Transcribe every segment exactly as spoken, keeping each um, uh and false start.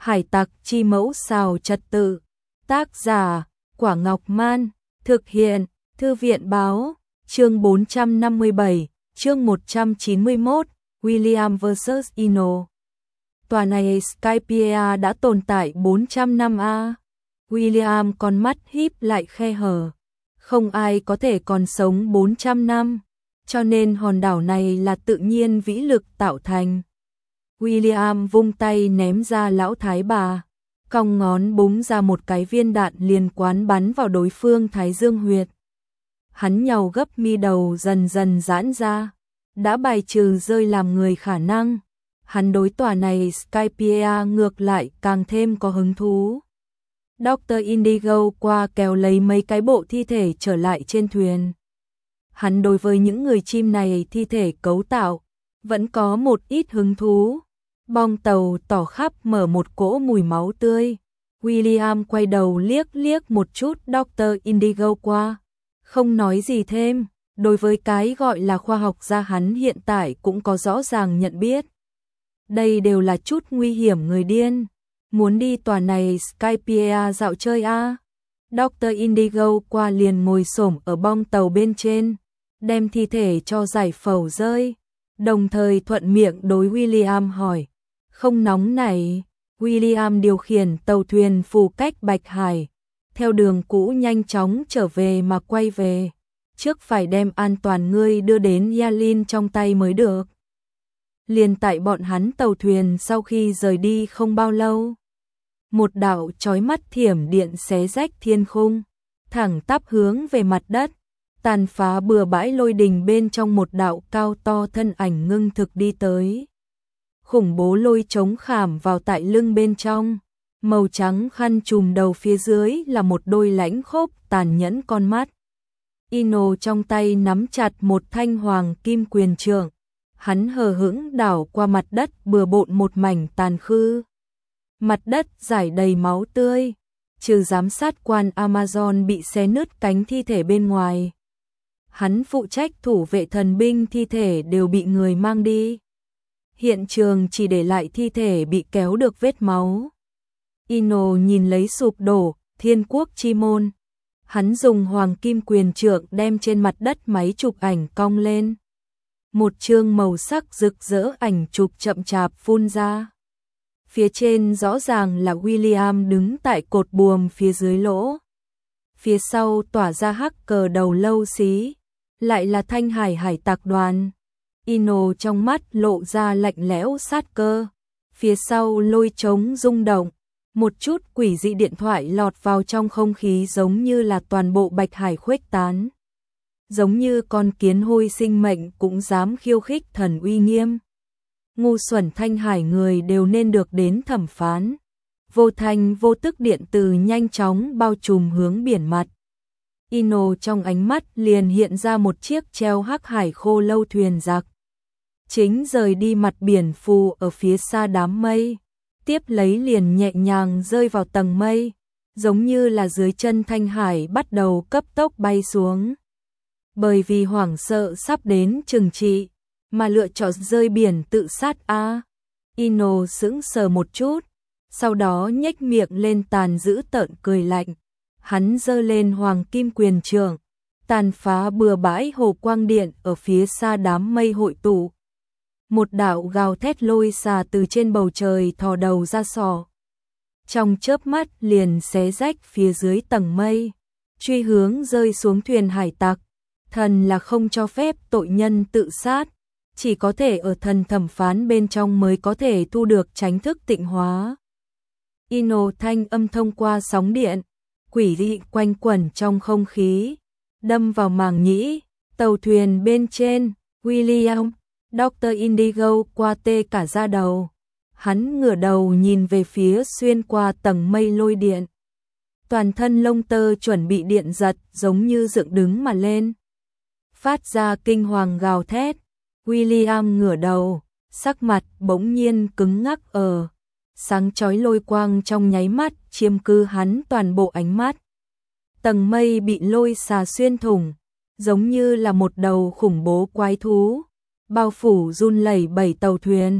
Hải tặc chi mẫu xào trật tự. Tác giả Quả Ngọc Man. Thực hiện Thư viện Báo. Chương bốn trăm năm mươi bảy, chương một trăm chín mươi mốt, William versus. Ino. Tòa này Skypiea đã tồn tại bốn trăm năm a. William con mắt híp lại khe hở. Không ai có thể còn sống bốn trăm năm, cho nên hòn đảo này là tự nhiên vĩ lực tạo thành. William vung tay ném ra lão thái bà, cong ngón búng ra một cái viên đạn liền quán bắn vào đối phương thái dương huyệt. Hắn nhàu gấp mi đầu dần dần giãn ra, đã bài trừ rơi làm người khả năng. Hắn đối tòa này Skypiea ngược lại càng thêm có hứng thú. Doctor Indigo qua kéo lấy mấy cái bộ thi thể trở lại trên thuyền. Hắn đối với những người chim này thi thể cấu tạo vẫn có một ít hứng thú. Bong tàu tỏ khắp mở một cỗ mùi máu tươi. William quay đầu liếc liếc một chút Doctor Indigo qua, không nói gì thêm. Đối với cái gọi là khoa học gia hắn hiện tại cũng có rõ ràng nhận biết. Đây đều là chút nguy hiểm người điên. Muốn đi tòa này Skypiea dạo chơi a? À? Doctor Indigo qua liền ngồi xổm ở bong tàu bên trên, đem thi thể cho giải phẫu rơi, đồng thời thuận miệng đối William hỏi. Không nóng này. William điều khiển tàu thuyền phù cách Bạch Hải, theo đường cũ nhanh chóng trở về mà quay về. Trước phải đem an toàn ngươi đưa đến Yalin trong tay mới được. Liền tại bọn hắn tàu thuyền sau khi rời đi không bao lâu, một đạo chói mắt thiểm điện xé rách thiên khung, thẳng tắp hướng về mặt đất, tàn phá bừa bãi lôi đình bên trong một đạo cao to thân ảnh ngưng thực đi tới. Khủng bố lôi trống khảm vào tại lưng bên trong, màu trắng khăn trùm đầu phía dưới là một đôi lãnh khốc tàn nhẫn con mắt. Ino trong tay nắm chặt một thanh hoàng kim quyền trượng, hắn hờ hững đảo qua mặt đất bừa bộn một mảnh tàn khư. Mặt đất rải đầy máu tươi, trừ giám sát quan Amazon bị xé nứt cánh thi thể bên ngoài. Hắn phụ trách thủ vệ thần binh thi thể đều bị người mang đi. Hiện trường chỉ để lại thi thể bị kéo được vết máu. Ino nhìn lấy sụp đổ thiên quốc chi môn. Hắn dùng hoàng kim quyền trượng đem trên mặt đất máy chụp ảnh cong lên. Một chương màu sắc rực rỡ ảnh chụp chậm chạp phun ra. Phía trên rõ ràng là William đứng tại cột buồm phía dưới lỗ. Phía sau tỏa ra hắc cờ đầu lâu xí, lại là Thanh Hải hải tặc đoàn. Ino trong mắt lộ ra lạnh lẽo sát cơ. Phía sau lôi trống rung động, một chút quỷ dị điện thoại lọt vào trong không khí giống như là toàn bộ Bạch Hải khuếch tán. Giống như con kiến hôi sinh mệnh cũng dám khiêu khích thần uy nghiêm. Ngu xuẩn Thanh Hải người đều nên được đến thẩm phán. Vô thanh vô tức điện từ nhanh chóng bao trùm hướng biển mặt. Ino trong ánh mắt liền hiện ra một chiếc treo hắc hải khô lâu thuyền giặc. Chính rời đi mặt biển phù ở phía xa đám mây. Tiếp lấy liền nhẹ nhàng rơi vào tầng mây, giống như là dưới chân Thanh Hải bắt đầu cấp tốc bay xuống. Bởi vì hoảng sợ sắp đến trừng trị, mà lựa chọn rơi biển tự sát a. À, Ino sững sờ một chút, sau đó nhếch miệng lên tàn dữ tợn cười lạnh. Hắn giơ lên hoàng kim quyền trượng, tàn phá bừa bãi hồ quang điện ở phía xa đám mây hội tụ. Một đạo gào thét lôi xà từ trên bầu trời thò đầu ra sò. Trong chớp mắt liền xé rách phía dưới tầng mây, truy hướng rơi xuống thuyền hải tặc. Thần là không cho phép tội nhân tự sát, chỉ có thể ở thần thẩm phán bên trong mới có thể thu được chánh thức tịnh hóa. Ino thanh âm thông qua sóng điện, quỷ dị quanh quẩn trong không khí, đâm vào màng nhĩ. Tàu thuyền bên trên, William, Doctor Indigo qua tê cả da đầu. Hắn ngửa đầu nhìn về phía xuyên qua tầng mây lôi điện. Toàn thân lông tơ chuẩn bị điện giật giống như dựng đứng mà lên, phát ra kinh hoàng gào thét. William ngửa đầu, sắc mặt bỗng nhiên cứng ngắc ở. Sáng chói lôi quang trong nháy mắt chiếm cứ hắn toàn bộ ánh mắt. Tầng mây bị lôi xà xuyên thủng, giống như là một đầu khủng bố quái thú, bao phủ run lẩy bẩy tàu thuyền.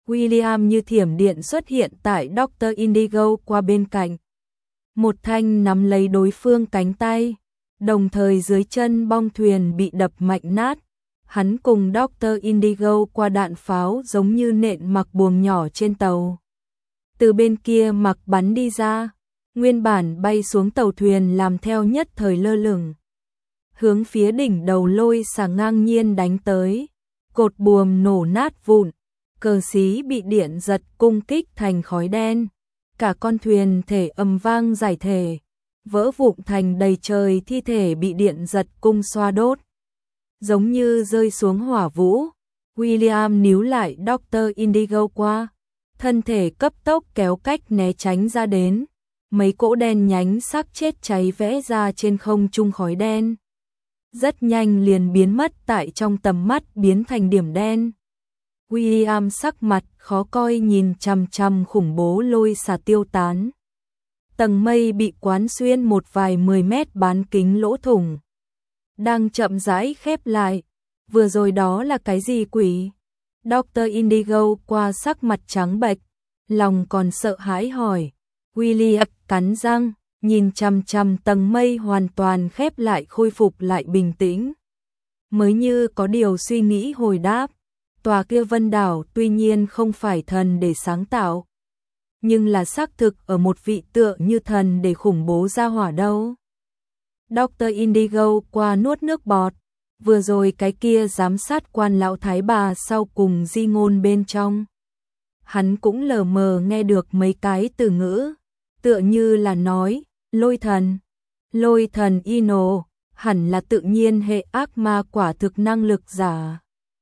William như thiểm điện xuất hiện tại Doctor Indigo qua bên cạnh. Một thanh nắm lấy đối phương cánh tay, đồng thời dưới chân bong thuyền bị đập mạnh nát. Hắn cùng Doctor Indigo qua đạn pháo giống như nện mặc buồm nhỏ trên tàu. Từ bên kia mặc bắn đi ra, nguyên bản bay xuống tàu thuyền làm theo nhất thời lơ lửng. Hướng phía đỉnh đầu lôi xà ngang nhiên đánh tới, cột buồm nổ nát vụn, cờ xí bị điện giật cung kích thành khói đen. Cả con thuyền thể ầm vang giải thể, vỡ vụn thành đầy trời thi thể bị điện giật cung xoa đốt. Giống như rơi xuống hỏa vũ, William níu lại Doctor Indigo qua, thân thể cấp tốc kéo cách né tránh ra đến, mấy cỗ đen nhánh xác chết cháy vẽ ra trên không trung khói đen. Rất nhanh liền biến mất tại trong tầm mắt biến thành điểm đen. William sắc mặt khó coi nhìn chằm chằm khủng bố lôi xà tiêu tán. Tầng mây bị quán xuyên một vài mười mét bán kính lỗ thủng, đang chậm rãi khép lại. Vừa rồi đó là cái gì quỷ? Doctor Indigo qua sắc mặt trắng bệch, lòng còn sợ hãi hỏi. William cắn răng, nhìn chằm chằm tầng mây hoàn toàn khép lại khôi phục lại bình tĩnh. Mới như có điều suy nghĩ hồi đáp. Tòa kia vân đảo tuy nhiên không phải thần để sáng tạo, nhưng là xác thực ở một vị tựa như thần để khủng bố ra hỏa đâu. Doctor Indigo qua nuốt nước bọt, vừa rồi cái kia giám sát quan lão thái bà sau cùng di ngôn bên trong. Hắn cũng lờ mờ nghe được mấy cái từ ngữ, tựa như là nói, lôi thần, lôi thần Ino, hẳn là tự nhiên hệ ác ma quả thực năng lực giả.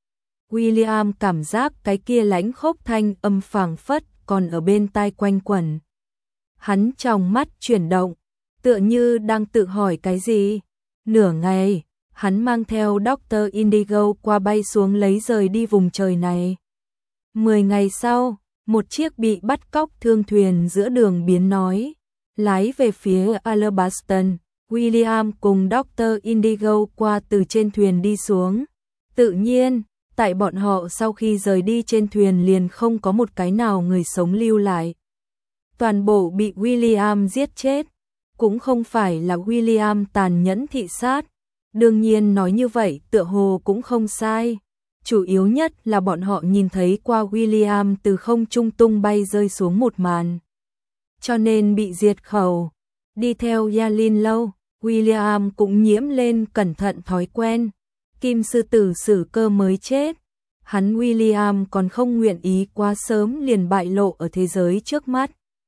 William cảm giác cái kia lãnh khốc thanh âm phảng phất còn ở bên tai quanh quẩn. Hắn trong mắt chuyển động, tựa như đang tự hỏi cái gì. Nửa ngày, hắn mang theo Doctor Indigo qua bay xuống lấy rời đi vùng trời này. Mười ngày sau, một chiếc bị bắt cóc thương thuyền giữa đường biến nói, lái về phía Alabaston. William cùng Doctor Indigo qua từ trên thuyền đi xuống. Tự nhiên, tại bọn họ sau khi rời đi trên thuyền liền không có một cái nào người sống lưu lại. Toàn bộ bị William giết chết. Cũng không phải là William tàn nhẫn thị sát. Đương nhiên nói như vậy tựa hồ cũng không sai. Chủ yếu nhất là bọn họ nhìn thấy qua William từ không trung tung bay rơi xuống một màn. Cho nên bị diệt khẩu. Đi theo Yalin lâu, William cũng nhiễm lên cẩn thận thói quen. Kim sư tử xử cơ mới chết. Hắn William còn không nguyện ý quá sớm liền bại lộ ở thế giới trước mắt.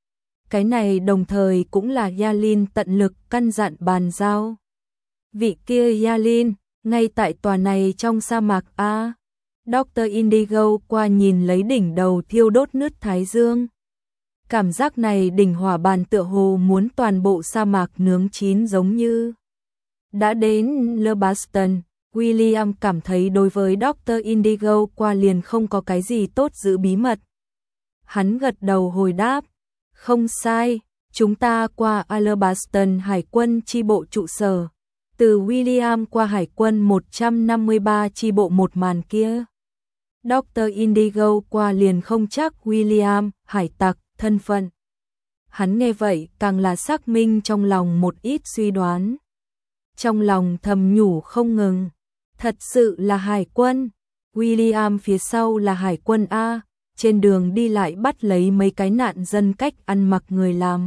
Cái này đồng thời cũng là Yalin tận lực căn dặn bàn giao. Vị kia Yalin, ngay tại tòa này trong sa mạc A. Doctor Indigo qua nhìn lấy đỉnh đầu thiêu đốt nứt thái dương. Cảm giác này đỉnh hỏa bàn tựa hồ muốn toàn bộ sa mạc nướng chín giống như. Đã đến Lebaston, William cảm thấy đối với Doctor Indigo qua liền không có cái gì tốt giữ bí mật. Hắn gật đầu hồi đáp, không sai, chúng ta qua Alabaston hải quân chi bộ trụ sở. Từ William qua hải quân một trăm năm mươi ba chi bộ một màn kia. Doctor Indigo qua liền không chắc William, hải tặc, thân phận. Hắn nghe vậy càng là xác minh trong lòng một ít suy đoán. Trong lòng thầm nhủ không ngừng. Thật sự là hải quân. William phía sau là hải quân A. Trên đường đi lại bắt lấy mấy cái nạn dân cách ăn mặc người làm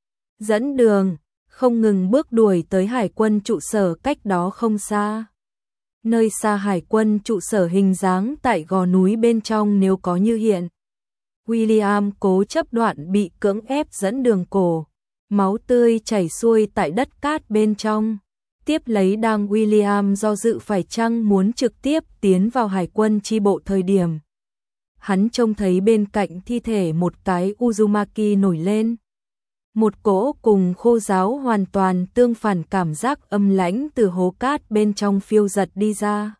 dẫn đường, không ngừng bước đuổi tới hải quân trụ sở cách đó không xa. Nơi xa hải quân trụ sở hình dáng tại gò núi bên trong nếu có như hiện. William cố chấp đoạn bị cưỡng ép dẫn đường cổ, máu tươi chảy xuôi tại đất cát bên trong. Tiếp lấy đang William do dự phải chăng muốn trực tiếp tiến vào hải quân chi bộ thời điểm. Hắn trông thấy bên cạnh thi thể một cái Uzumaki nổi lên. Một cỗ cùng khô giáo hoàn toàn tương phản cảm giác âm lãnh từ hố cát bên trong phiêu giật đi ra.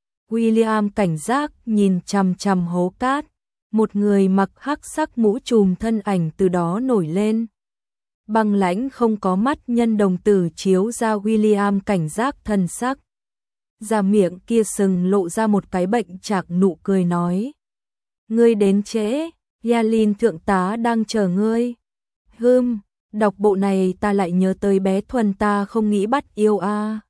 William cảnh giác nhìn chằm chằm hố cát, một người mặc hắc sắc mũ trùm thân ảnh từ đó nổi lên. Băng lãnh không có mắt nhân đồng tử chiếu ra William cảnh giác thần sắc. Ra miệng kia sừng lộ ra một cái bệnh chạc nụ cười nói. Ngươi đến trễ, Yalin thượng tá đang chờ ngươi. Hừm, đọc bộ này ta lại nhớ tới bé Thuần ta không nghĩ bắt yêu a. À.